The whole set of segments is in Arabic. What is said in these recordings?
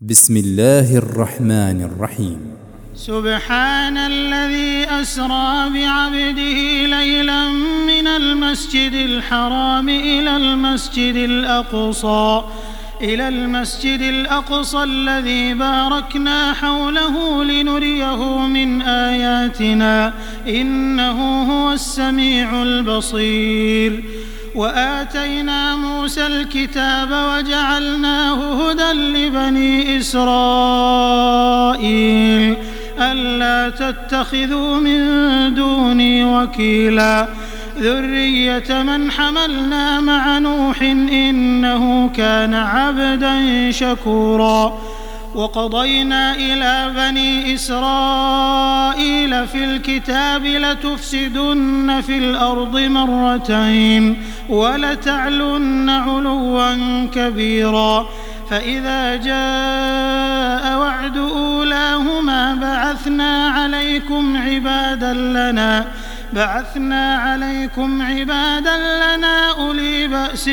بسم الله الرحمن الرحيم. سبحان الذي أسرى بعبده ليلا من المسجد الحرام إلى المسجد الأقصى الذي باركنا حوله لنريه من آياتنا إنه هو السميع البصير. وآتينا موسى الكتاب وجعلناه هدى لبني إسرائيل ألا تتخذوا من دوني وكيلا ذرية من حملنا مع نوح إنه كان عبدا شكورا. وقضينا إلى بني إسرائيل في الكتاب لتفسدن في الأرض مرتين ولتعلن علوا كبيرا. فإذا جاء وعد أولاهما بعثنا عليكم عبادا لنا أولي بأس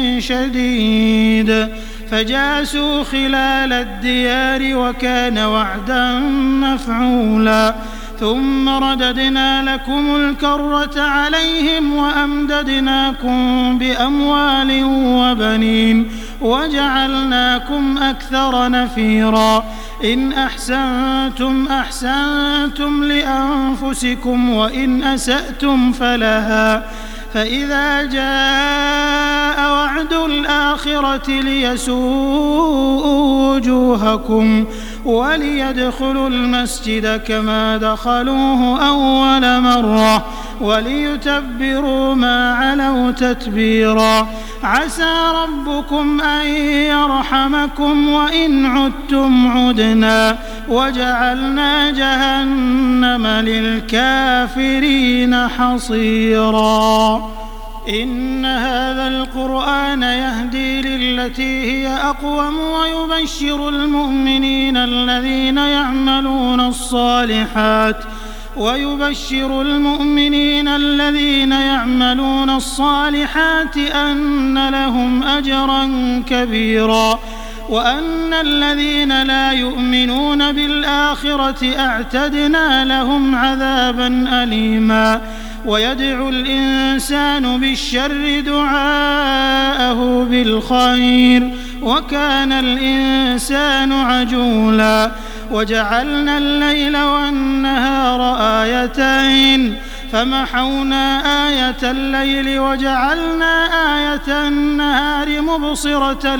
شديد فجاسوا خلال الديار وكان وعدا مفعولا. ثم رددنا لكم الكرة عليهم وأمددناكم بأموال وبنين وجعلناكم أكثر نفيرا. إن أحسنتم أحسنتم لأنفسكم وإن أسأتم فلها. فإذا جاء وعد الآخرة ليسوءوا وجوهكم وليدخلوا المسجد كما دخلوه أول مرة وليتبروا ما علوا تتبيرا. عسى ربكم أن يرحمكم وإن عدتم عدنا وجعلنا جهنم للكافرين حصيرا. إن هذا القرآن يهدي للتي هي أقوم ويبشر المؤمنين الذين يعملون الصالحات أن لهم أجرا كبيرا. وأن الذين لا يؤمنون بالآخرة أعتدنا لهم عذابا أليما. ويدعو الإنسان بالشر دعاءه بالخير وكان الإنسان عجولا. وجعلنا الليل والنهار آيتين فمحونا آية الليل وجعلنا آية النهار مبصرة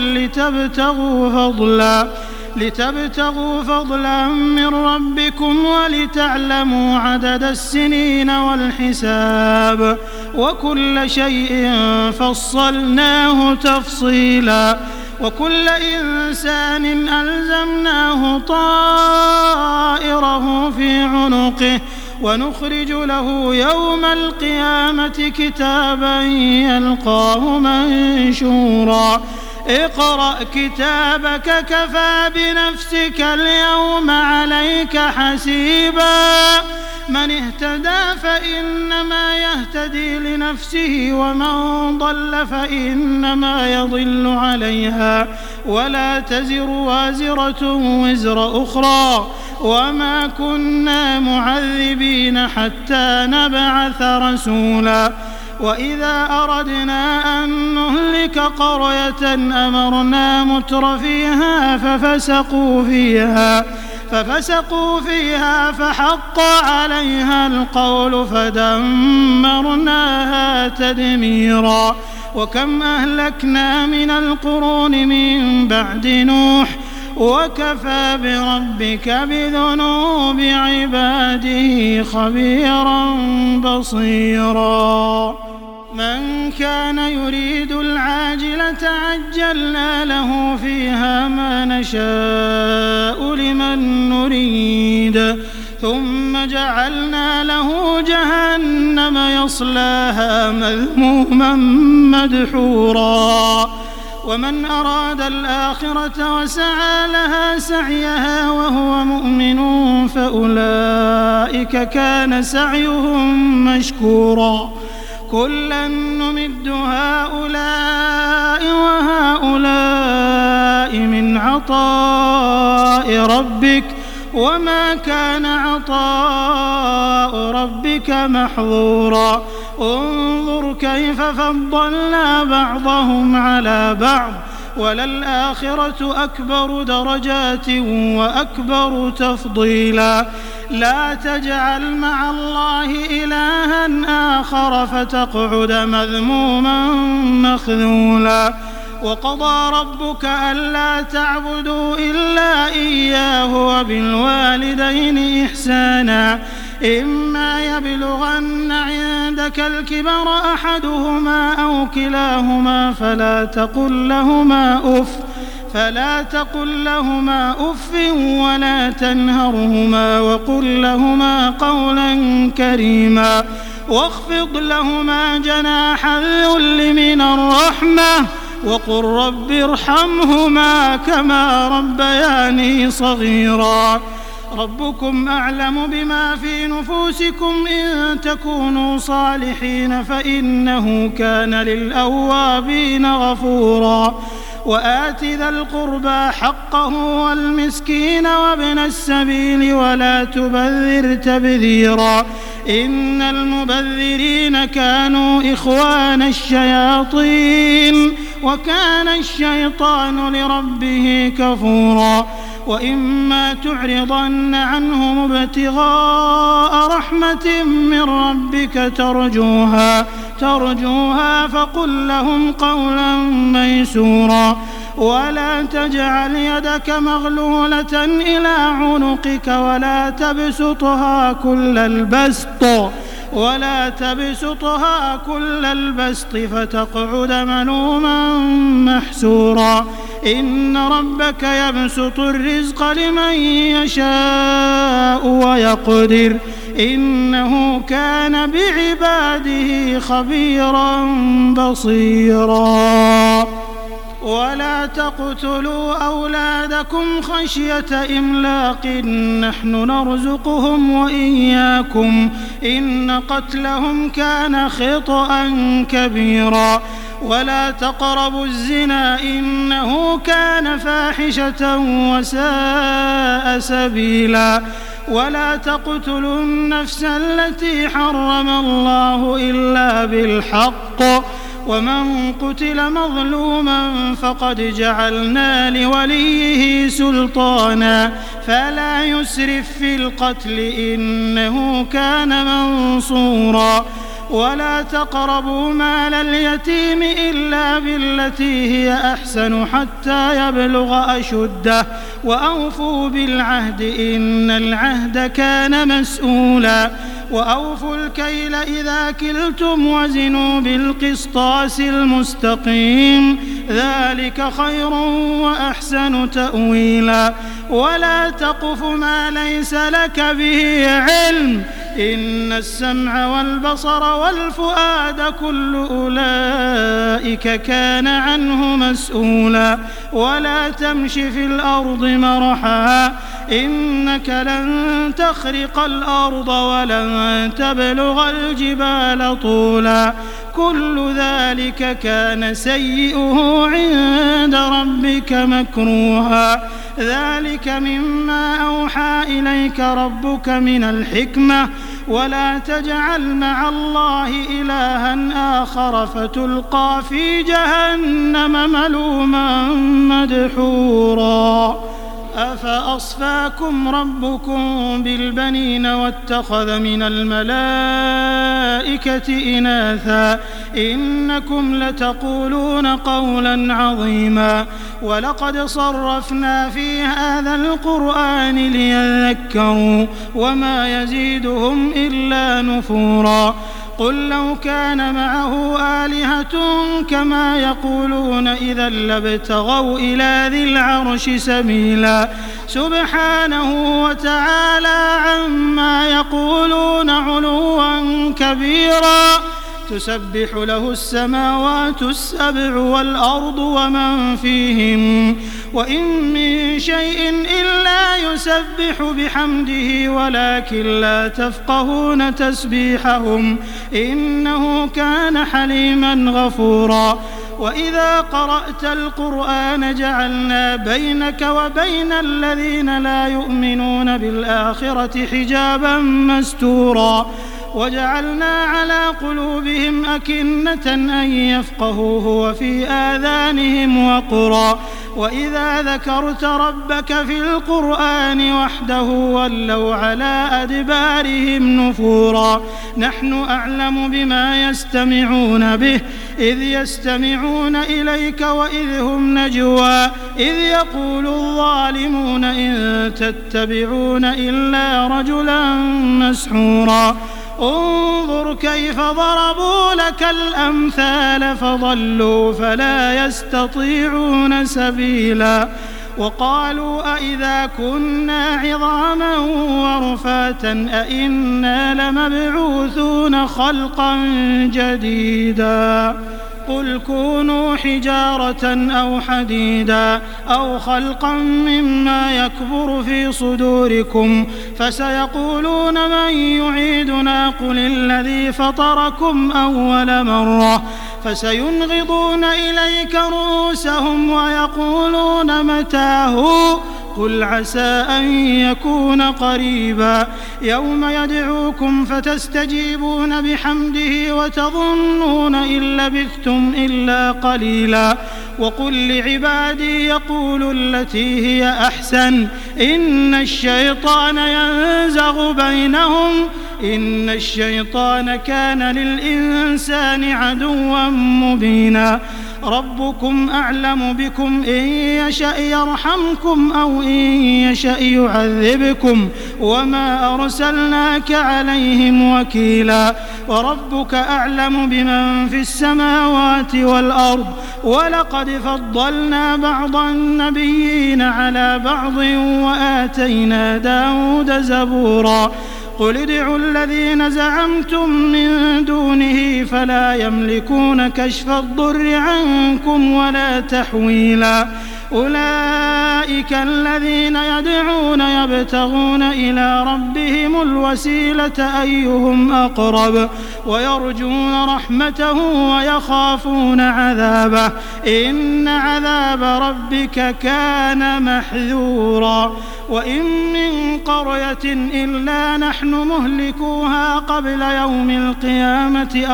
لتبتغوا فضلا من ربكم ولتعلموا عدد السنين والحساب وكل شيء فصلناه تفصيلا. وكل إنسان ألزمناه طائره في عنقه ونخرج له يوم القيامة كتابا يلقاه منشورا. اقرأ كتابك كفى بنفسك اليوم عليك حسيبا. من اهتدى فإنما يهتدي لنفسه ومن ضل فإنما يضل عليها ولا تزر وازرة وزر أخرى وما كنا معذبين حتى نبعث رسولا. وإذا أردنا أن نهلك قرية أمرنا متر فيها ففسقوا فيها فحق عليها القول فدمرناها تدميرا. وكم أهلكنا من القرون من بعد نوح وكفى بربك بذنوب عباده خبيرا بصيرا. من كان يريد العاجلة عجلنا له فيها ما نشاء لمن نريد ثم جعلنا له جهنم يصلاها مذموما مدحورا. ومن أراد الآخرة وسعى لها سعيها وهو مؤمن فأولئك كان سعيهم مشكورا. كلا نمد هؤلاء وهؤلاء من عطاء عطاء ربك وما كان عطاء ربك محظورا انظر كيف فضلنا بعضهم على بعض وللآخرة أكبر درجات وأكبر تفضيلا لا تجعل مع الله إلها آخر فتقعد مذموما مخذولا وقضى ربك ألا تعبدوا إلا إياه وبالوالدين إحسانا إما يبلغن عندك الكبر أحدهما أو كلاهما فلا تقل لهما أف ولا تنهرهما وقل لهما قولا كريما واخفض لهما جناح الذل من الرحمة وقل رب ارحمهما كما ربياني صغيرا ربكم أعلم بما في نفوسكم إن تكونوا صالحين فإنه كان للأوابين غفورا وآت ذا القربى حقه والمسكين وابن السبيل ولا تبذر تبذيرا إن المبذرين كانوا إخوان الشياطين وكان الشيطان لربه كفورا وإما تعرضن عنهم ابتغاء رحمة من ربك ترجوها فقل لهم قولا ميسورا ولا تجعل يدك مغلولة إلى عنقك ولا تبسطها كل البسط فتقعد ملوما محسورا إن ربك يبسط الرزق لمن يشاء ويقدر إنه كان بعباده خبيرا بصيرا ولا تقتلوا أولادكم خشية إملاق نحن نرزقهم وإياكم إن قتلهم كان خطأ كبيرا ولا تقربوا الزنا إنه كان فاحشة وساء سبيلا ولا تقتلوا النفس التي حرم الله إلا بالحق ومن قتل مظلوما فقد جعلنا لوليه سلطانا فلا يسرف في القتل إنه كان منصورا ولا تقربوا مال اليتيم إلا بالتي هي أحسن حتى يبلغ أشده وأوفوا بالعهد إن العهد كان مسؤولا وأوفوا الكيل إذا كلتم وزنوا بالقسطاس المستقيم ذلك خير وأحسن تأويلا ولا تقف ما ليس لك به علم إن السمع والبصر والفؤاد كل أولئك كان عنه مسؤولا ولا تمش في الأرض مرحا إنك لن تخرق الأرض ولن تبلغ الجبال طولا كل ذلك كان سيئه عند ربك مكروها ذلك مما أوحى إليك ربك من الحكمة ولا تجعل مع الله إلها آخر فتلقى في جهنم ملوما مدحورا أفأصفاكم ربكم بالبنين واتخذ من الملائكة إناثا إنكم لتقولون قولا عظيما ولقد صرفنا في هذا القرآن ليذكروا وما يزيدهم إلا نفورا قل لو كان معه آلهة كما يقولون إذا لابتغوا إلى ذي العرش سبيلا سبحانه وتعالى عما يقولون علوا كبيرا تسبح له السماوات السبع والأرض ومن فيهن وإن من شيء إلا يسبح بحمده ولكن لا تفقهون تسبيحهم إنه كان حليما غفورا وإذا قرأت القرآن جعلنا بينك وبين الذين لا يؤمنون بالآخرة حجابا مستورا وجعلنا على قلوبهم أكنة أن يفقهوه وفي آذانهم وقرا وإذا ذكرت ربك في القرآن وحده ولوا على أدبارهم نفورا نحن أعلم بما يستمعون به إذ يستمعون إليك وإذ هم نجوى إذ يقول الظالمون إن تتبعون إلا رجلا مسحورا انظر كيف ضربوا لك الأمثال فضلوا فلا يستطيعون سبيلا وقالوا أئذا كنا عظاما ورفاتا أئنا لمبعوثون خلقا جديدا قل كونوا حجارة أو حديدا أو خلقا مما يكبر في صدوركم فسيقولون من يعيدنا قل الذي فطركم أول مرة فسينغضون إليك رؤوسهم ويقولون متاه قل عسى أن يكون قريبا يوم يدعوكم فتستجيبون بحمده وتظنون إن لبثتم إلا قليلا وقل لعبادي يقولوا التي هي أحسن إن الشيطان ينزغ بينهم إن الشيطان كان للإنسان عدوا مبينا ربكم أعلم بكم إن يشأ يرحمكم أو إن يشأ يعذبكم وما أرسلناك عليهم وكيلا وربك أعلم بمن في السماوات والأرض ولقد فضلنا بعض النبيين على بعض وآتينا داود زبورا قل ادعوا الذين زعمتم من دونه فلا يملكون كشف الضر عنكم ولا تحويلا أولئك الذين يدعون يبتغون إلى ربهم الوسيلة أيهم أقرب ويرجون رحمته ويخافون عذابه إن عذاب ربك كان محذورا وإن من قرية إلا نحن مهلكوها قبل يوم القيامة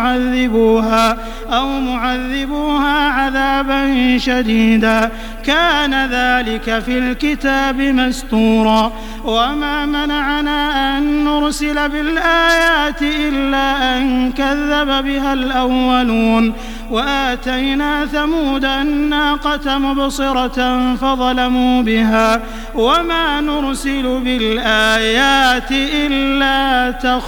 أو معذبوها عذابا شديدا كان ذلك في الكتاب مسطورا وما منعنا أن نرسل بالآيات إلا أن كذب بها الأولون وآتينا ثمود الناقة مبصرة فظلموا بها وما نرسل بالآيات إلا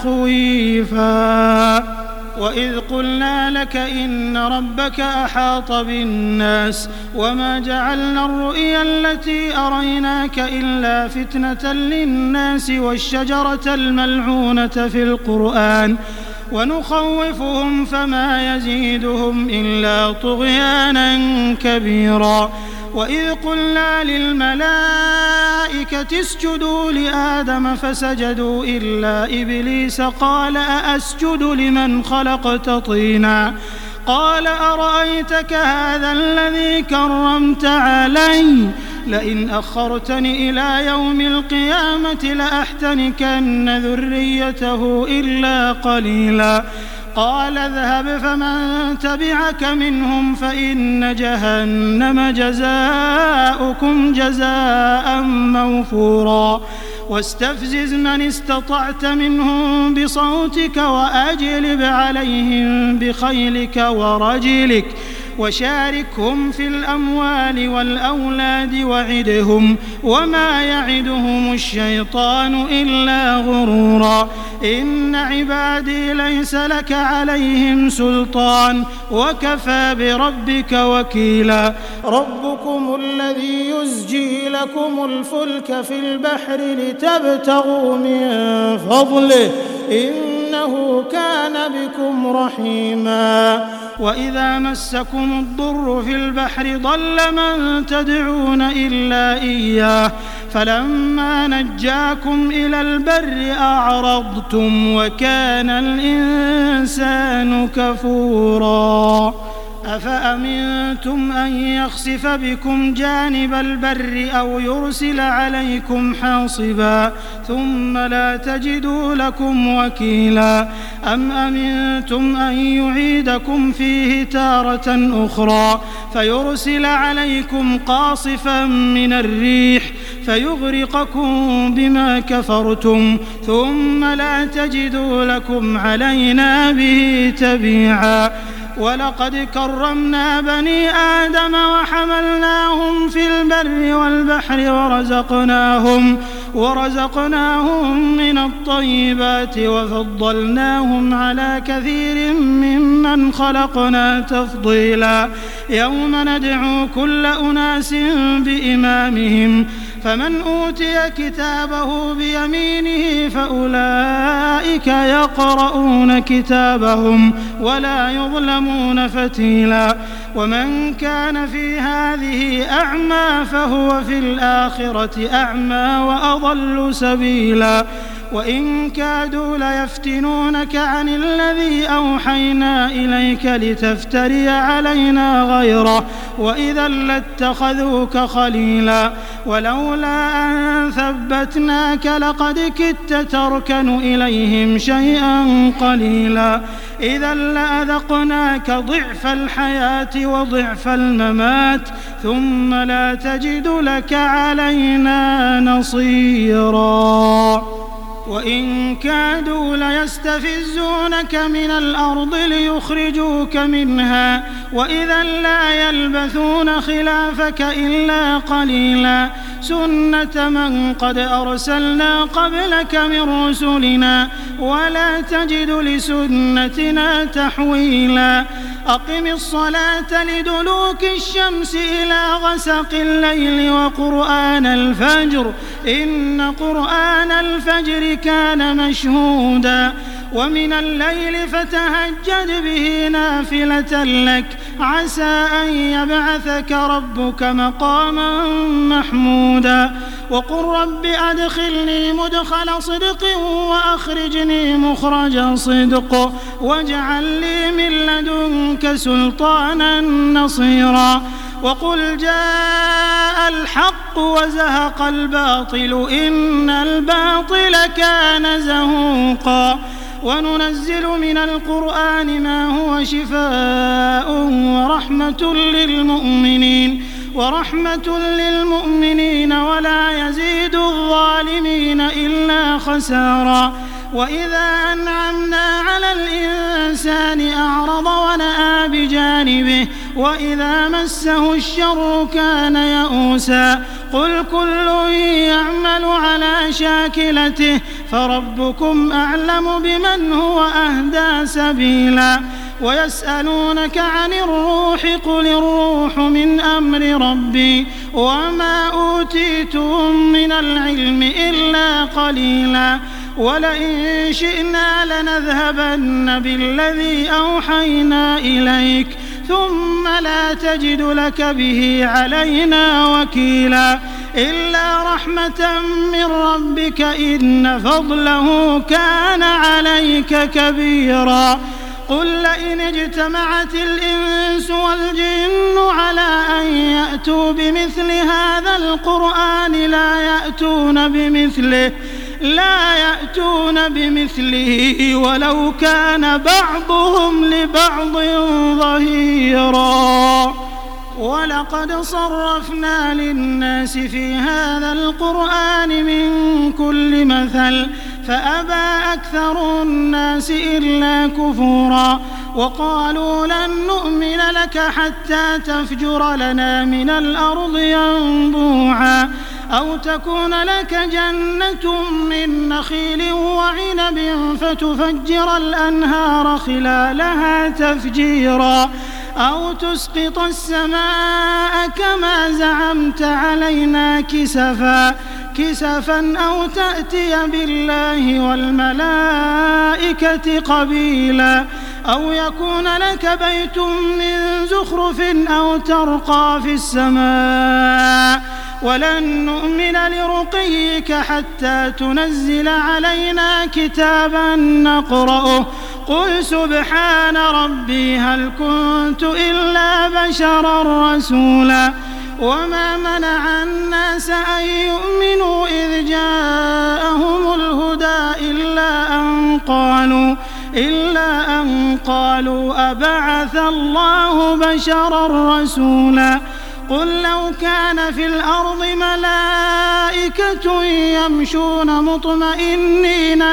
تخويفا وإذ قلنا لك إن ربك أحاط بالناس وما جعلنا الرؤيا التي أريناك إلا فتنة للناس والشجرة الملعونة في القرآن ونخوفهم فما يزيدهم إلا طغيانا كبيرا وإذ قلنا للملائكة اسجدوا لآدم فسجدوا إلا إبليس قال أأسجد لمن خلقت طينا قال أرأيتك هذا الذي كرمت علي لئن أخرتني إلى يوم القيامة لأحتنكن ذريته إلا قليلا قال اذهب فمن تبعك منهم فإن جهنم جزاؤكم جزاء موفورا واستفزز من استطعت منهم بصوتك وأجلب عليهم بخيلك ورجلك وشاركهم في الأموال والأولاد وعدهم وما يعدهم الشيطان إلا غرورا إن عبادي ليس لك عليهم سلطان وكفى بربك وكيلا ربكم الذي يزجي لكم الفلك في البحر لتبتغوا من فضله إنه كان بكم رحيما وإذا مسكم الضر في البحر ضل من تدعون إلا إياه فلما نجاكم إلى البر أعرضتم وكان الإنسان كفورا أفأمنتم أن يخسف بكم جانب البر أو يرسل عليكم حاصبا ثم لا تجدوا لكم وكيلا أم أمنتم أن يعيدكم فيه تارة أخرى فيرسل عليكم قاصفا من الريح فيغرقكم بما كفرتم ثم لا تجدوا لكم علينا به تبيعا ولقد كرمنا بني آدم وحملناهم في البر والبحر ورزقناهم من الطيبات وفضلناهم على كثير ممن خلقنا تفضيلا يوم ندعو كل أناس بإمامهم فمن أوتي كتابه بيمينه فأولئك يقرؤون كتابهم ولا يظلمون فتيلا ومن كان في هذه أعمى فهو في الآخرة أعمى وأضل سبيلا وإن كادوا ليفتنونك عن الذي أوحينا إليك لتفتري علينا غيره وإذا لاتخذوك خليلا ولولا أن ثبتناك لقد كدت تركن إليهم شيئا قليلا إذا لأذقناك ضعف الحياة وضعف الممات ثم لا تجد لك علينا نصيرا وإن كادوا ليستفزونك من الأرض ليخرجوك منها وإذا لا يلبثون خلافك إلا قليلا سنة من قد أرسلنا قبلك من رسلنا ولا تجد لسنتنا تحويلا أقم الصلاة لدلوك الشمس إلى غسق الليل وقرآن الفجر إن قرآن الفجر كان مشهودا ومن الليل فتهجد به نافلة لك عسى أن يبعثك ربك مقاما محمودا وقل رب أدخلني مدخل صدق وأخرجني مخرج صدق واجعل لي من لدنك سلطانا نصيرا وقل جاء الحق وزهق الباطل إن الباطل كان زهوقا وننزل من القرآن ما هو شفاء ورحمة للمؤمنين ولا يزيد الظالمين إلا خسارا وإذا أنعمنا على الإنسان أعرض ونأى بجانبه وإذا مسه الشر كان يئوسا قل كل يعمل على شاكلته فربكم أعلم بمن هو أهدى سبيلا ويسألونك عن الروح قل الروح من أمر ربي وما أوتيتم من العلم إلا قليلا ولئن شئنا لنذهبن بالذي أوحينا إليك ثم لا تجد لك به علينا وكيلا إلا رحمة من ربك إن فضله كان عليك كبيرا قل لئن اجتمعت الإنس والجن على أن يأتوا بمثل هذا القرآن لا يأتون بمثله ولو كان بعضهم لبعض ظهيرا ولقد صرفنا للناس في هذا القرآن من كل مثل فأبى أكثر الناس إلا كفورا وقالوا لن نؤمن لك حتى تفجر لنا من الأرض ينبوعا أو تكون لك جنة من نخيل وعنب فتفجر الأنهار خلالها تفجيرا أو تسقط السماء كما زعمت علينا كسفا أو تأتي بالله والملائكة قبيلا أو يكون لك بيت من زخرف أو ترقى في السماء ولن نؤمن لرقيك حتى تنزل علينا كتابا نقرأه قل سبحان ربي هل كنت إلا بشرا رسولا وما منع الناس أن يؤمنوا إذ جاءهم الهدى إلا أن قالوا أبعث الله بشرا رسولا قل لو كان في الأرض ملائكة يمشون مطمئنين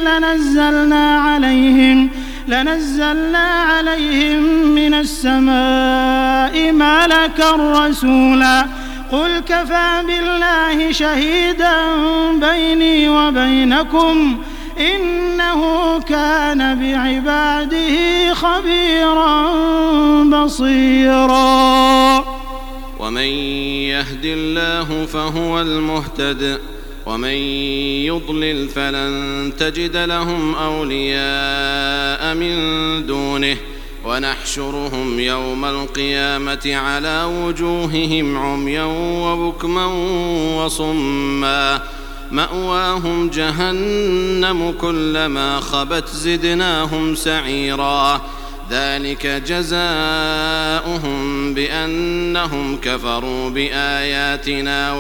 لنزلنا عليهم من السماء ملكا رسولا قل كفى بالله شهيدا بيني وبينكم إنه كان بعباده خبيرا بصيرا ومن يهد الله فهو المهتد ومن يضلل فلن تجد لهم أولياء من دونه ونحشرهم يوم القيامة على وجوههم عميا وبكما وصما مأواهم جهنم كلما خبت زدناهم سعيرا ذلك جزاؤهم بأنهم كفروا بآياتنا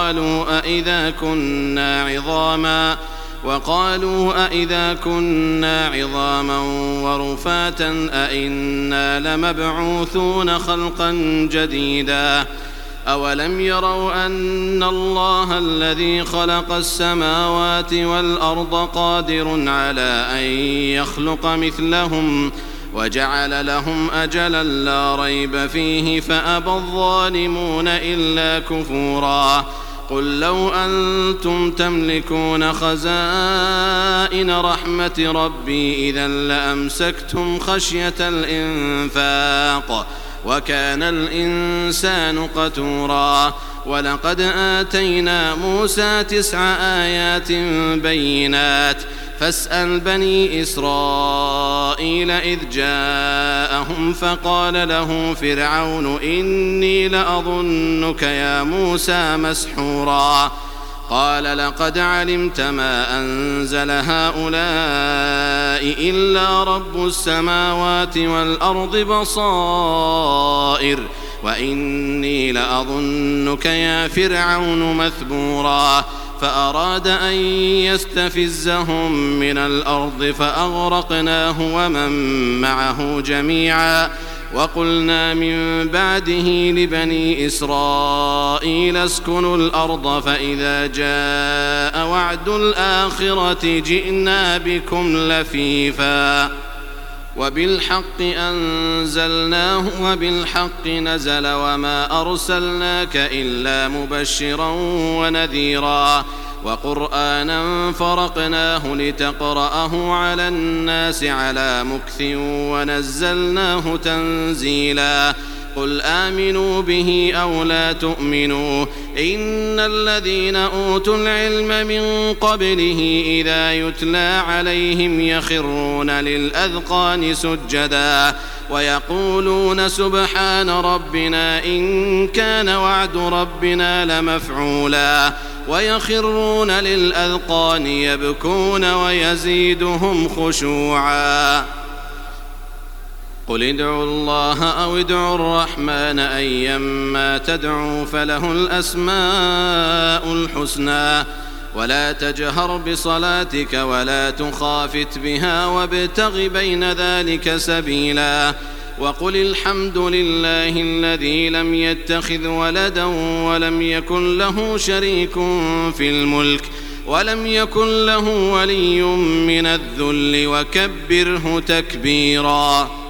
وقالوا أئذا كنا عظاما ورفاتا أئنا لمبعوثون خلقا جديدا أولم يروا أن الله الذي خلق السماوات والأرض قادر على أن يخلق مثلهم وجعل لهم أجلا لا ريب فيه فأبى الظالمون إلا كفورا قل لو أنتم تملكون خزائن رحمة ربي إذا لأمسكتم خشية الإنفاق وكان الإنسان قتورا ولقد آتينا موسى 9 آيات بينات فاسأل بني إسرائيل إذ جاءهم فقال له فرعون إني لأظنك يا موسى مسحورا قال لقد علمت ما أنزل هؤلاء إلا رب السماوات والأرض بصائر وإني لأظنك يا فرعون مثبورا فأراد أن يستفزهم من الأرض فأغرقناه ومن معه جميعا وقلنا من بعده لبني إسرائيل اسكنوا الأرض فإذا جاء وعد الآخرة جئنا بكم لفيفا وبالحق أنزلناه وبالحق نزل وما أرسلناك إلا مبشرا ونذيرا وقرآنا فرقناه لتقرأه على الناس على مكث ونزلناه تنزيلا قل آمنوا به أو لا تؤمنوا إن الذين أوتوا العلم من قبله إذا يتلى عليهم يخرون للأذقان سجدا ويقولون سبحان ربنا إن كان وعد ربنا لمفعولا ويخرون للأذقان يبكون ويزيدهم خشوعا قل ادعوا الله أو ادعوا الرحمن أيما تدعوا فله الأسماء الحسنى ولا تجهر بصلاتك ولا تخافت بها وابتغ بين ذلك سبيلا وقل الحمد لله الذي لم يتخذ ولدا ولم يكن له شريك في الملك ولم يكن له ولي من الذل وكبره تكبيرا